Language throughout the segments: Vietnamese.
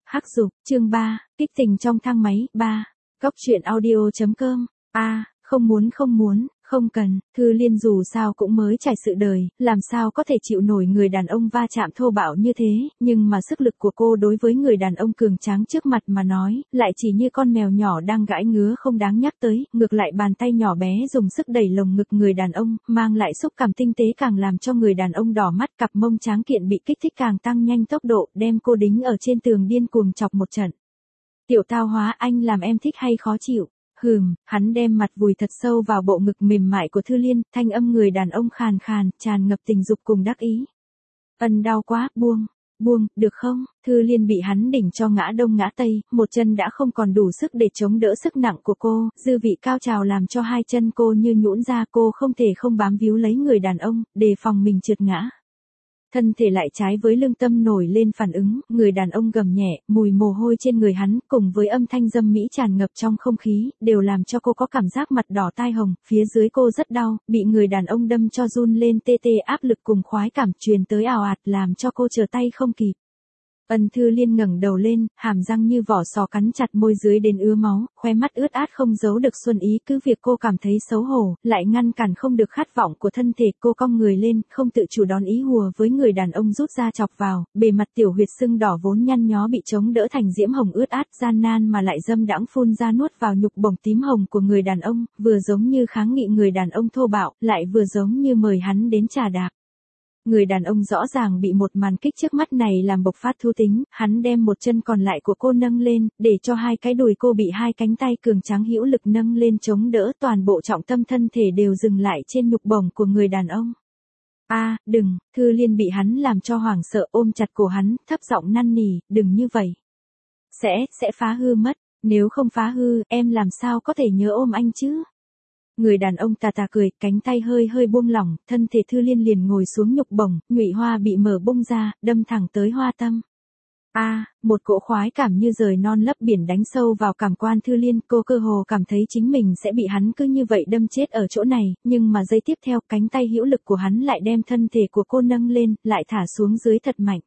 Hắc dục, chương 3, kích tình trong thang máy, 3. Góc truyện audio.com. Không muốn, không cần, Thư Liên dù sao cũng mới trải sự đời, làm sao có thể chịu nổi người đàn ông va chạm thô bạo như thế, nhưng mà sức lực của cô đối với người đàn ông cường tráng trước mặt mà nói, lại chỉ như con mèo nhỏ đang gãi ngứa không đáng nhắc tới, ngược lại bàn tay nhỏ bé dùng sức đẩy lồng ngực người đàn ông, mang lại xúc cảm tinh tế càng làm cho người đàn ông đỏ mắt, cặp mông tráng kiện bị kích thích càng tăng nhanh tốc độ, đem cô đính ở trên tường điên cuồng chọc một trận. Tiểu tao hóa, anh làm em thích hay khó chịu? Hắn đem mặt vùi thật sâu vào bộ ngực mềm mại của Thư Liên, thanh âm người đàn ông khàn khàn, tràn ngập tình dục cùng đắc ý. Đau quá, buông, được không? Thư Liên bị hắn đỉnh cho ngã đông ngã tây, một chân đã không còn đủ sức để chống đỡ sức nặng của cô, dư vị cao trào làm cho hai chân cô như nhũn ra, cô không thể không bám víu lấy người đàn ông, đề phòng mình trượt ngã. Thân thể lại trái với lương tâm nổi lên phản ứng, người đàn ông gầm nhẹ, mùi mồ hôi trên người hắn, cùng với âm thanh dâm mỹ tràn ngập trong không khí, đều làm cho cô có cảm giác mặt đỏ tai hồng, phía dưới cô rất đau, bị người đàn ông đâm cho run lên tê tê, áp lực cùng khoái cảm truyền tới ào ạt làm cho cô trở tay không kịp. Thư Liên ngẩng đầu lên, hàm răng như vỏ sò cắn chặt môi dưới đến ứa máu, khóe mắt ướt át không giấu được xuân ý, cứ việc cô cảm thấy xấu hổ, lại ngăn cản không được khát vọng của thân thể, cô cong người lên, không tự chủ đón ý hùa với người đàn ông rút ra chọc vào, bề mặt tiểu huyệt sưng đỏ vốn nhăn nhó bị chống đỡ thành diễm hồng ướt át, gian nan mà lại dâm đãng phun ra nuốt vào nhục bổng tím hồng của người đàn ông, vừa giống như kháng nghị người đàn ông thô bạo, lại vừa giống như mời hắn đến trà đạp. Người đàn ông rõ ràng bị một màn kích trước mắt này làm bộc phát thú tính, hắn đem một chân còn lại của cô nâng lên, để cho hai cái đùi cô bị hai cánh tay cường tráng hữu lực nâng lên chống đỡ, toàn bộ trọng tâm thân thể đều dừng lại trên nhục bổng của người đàn ông. Đừng, Thư Liên bị hắn làm cho hoảng sợ, ôm chặt cổ hắn, thấp giọng năn nỉ, đừng như vậy. Sẽ phá hư mất, nếu không phá hư, em làm sao có thể nhớ ôm anh chứ? Người đàn ông tà tà cười, cánh tay hơi buông lỏng, thân thể Thư Liên liền ngồi xuống nhục bổng, nhụy hoa bị mở bung ra, đâm thẳng tới hoa tâm. Một cỗ khoái cảm như rời non lấp biển đánh sâu vào cảm quan Thư Liên, cô cơ hồ cảm thấy chính mình sẽ bị hắn cứ như vậy đâm chết ở chỗ này, nhưng mà giây tiếp theo, cánh tay hữu lực của hắn lại đem thân thể của cô nâng lên, lại thả xuống dưới thật mạnh.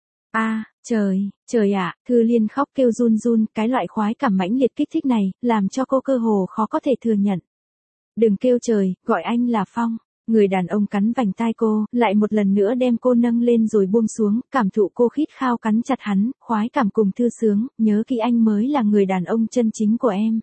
Trời ạ, Thư Liên khóc kêu run, cái loại khoái cảm mãnh liệt kích thích này, làm cho cô cơ hồ khó có thể thừa nhận. Đừng kêu trời, gọi anh là Phong. Người đàn ông cắn vành tai cô, lại một lần nữa đem cô nâng lên rồi buông xuống, cảm thụ cô khít khao cắn chặt hắn, khoái cảm cùng thư sướng, nhớ kỹ anh mới là người đàn ông chân chính của em.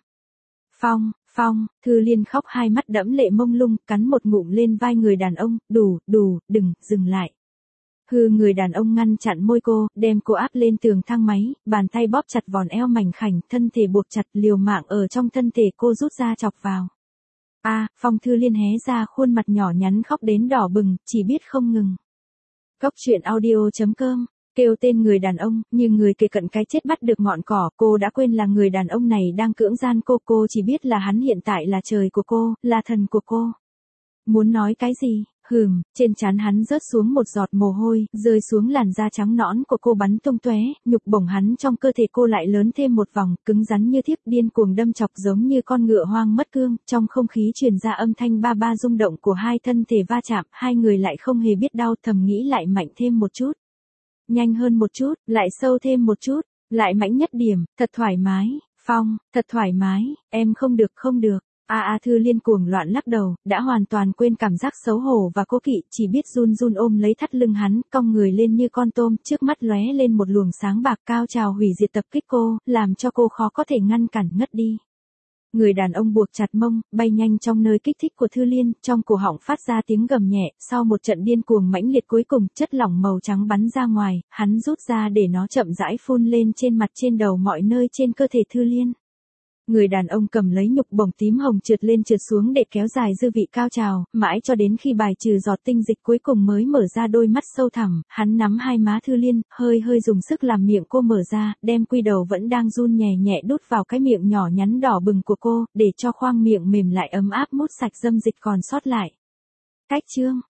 Phong, Thư Liên khóc hai mắt đẫm lệ mông lung, cắn một ngụm lên vai người đàn ông, đủ, đừng, dừng lại. Người đàn ông ngăn chặn môi cô, đem cô áp lên tường thang máy, bàn tay bóp chặt vòn eo mảnh khảnh, thân thể buộc chặt liều mạng ở trong thân thể cô rút ra chọc vào. Phong. Thư Liên hé ra khuôn mặt nhỏ nhắn khóc đến đỏ bừng, chỉ biết không ngừng. Góc truyện audio.com. Kêu tên người đàn ông, như người kề cận cái chết bắt được ngọn cỏ, cô đã quên là người đàn ông này đang cưỡng gian cô chỉ biết là hắn hiện tại là trời của cô, là thần của cô. Muốn nói cái gì? Trên trán hắn rớt xuống một giọt mồ hôi, rơi xuống làn da trắng nõn của cô bắn tung tóe, nhục bổng hắn trong cơ thể cô lại lớn thêm một vòng, cứng rắn như thiếp, điên cuồng đâm chọc giống như con ngựa hoang mất cương, trong không khí truyền ra âm thanh ba rung động của hai thân thể va chạm, hai người lại không hề biết đau, thầm nghĩ lại mạnh thêm một chút, nhanh hơn một chút, lại sâu thêm một chút, lại mãnh nhất điểm, thật thoải mái, Phong, thật thoải mái, em không được. Thư Liên cuồng loạn lắc đầu, đã hoàn toàn quên cảm giác xấu hổ và cố kỵ, chỉ biết run ôm lấy thắt lưng hắn, cong người lên như con tôm, trước mắt lóe lên một luồng sáng bạc cao trào hủy diệt tập kích cô, làm cho cô khó có thể ngăn cản, ngất đi. Người đàn ông buộc chặt mông, bay nhanh trong nơi kích thích của Thư Liên, trong cổ họng phát ra tiếng gầm nhẹ, sau một trận điên cuồng mãnh liệt cuối cùng, chất lỏng màu trắng bắn ra ngoài, hắn rút ra để nó chậm rãi phun lên trên mặt trên đầu mọi nơi trên cơ thể Thư Liên. Người đàn ông cầm lấy nhục bổng tím hồng trượt lên trượt xuống để kéo dài dư vị cao trào, mãi cho đến khi bài trừ giọt tinh dịch cuối cùng mới mở ra đôi mắt sâu thẳm, hắn nắm hai má Thư Liên, hơi dùng sức làm miệng cô mở ra, đem quy đầu vẫn đang run nhẹ đút vào cái miệng nhỏ nhắn đỏ bừng của cô, để cho khoang miệng mềm lại ấm áp mút sạch dâm dịch còn sót lại. Cách chương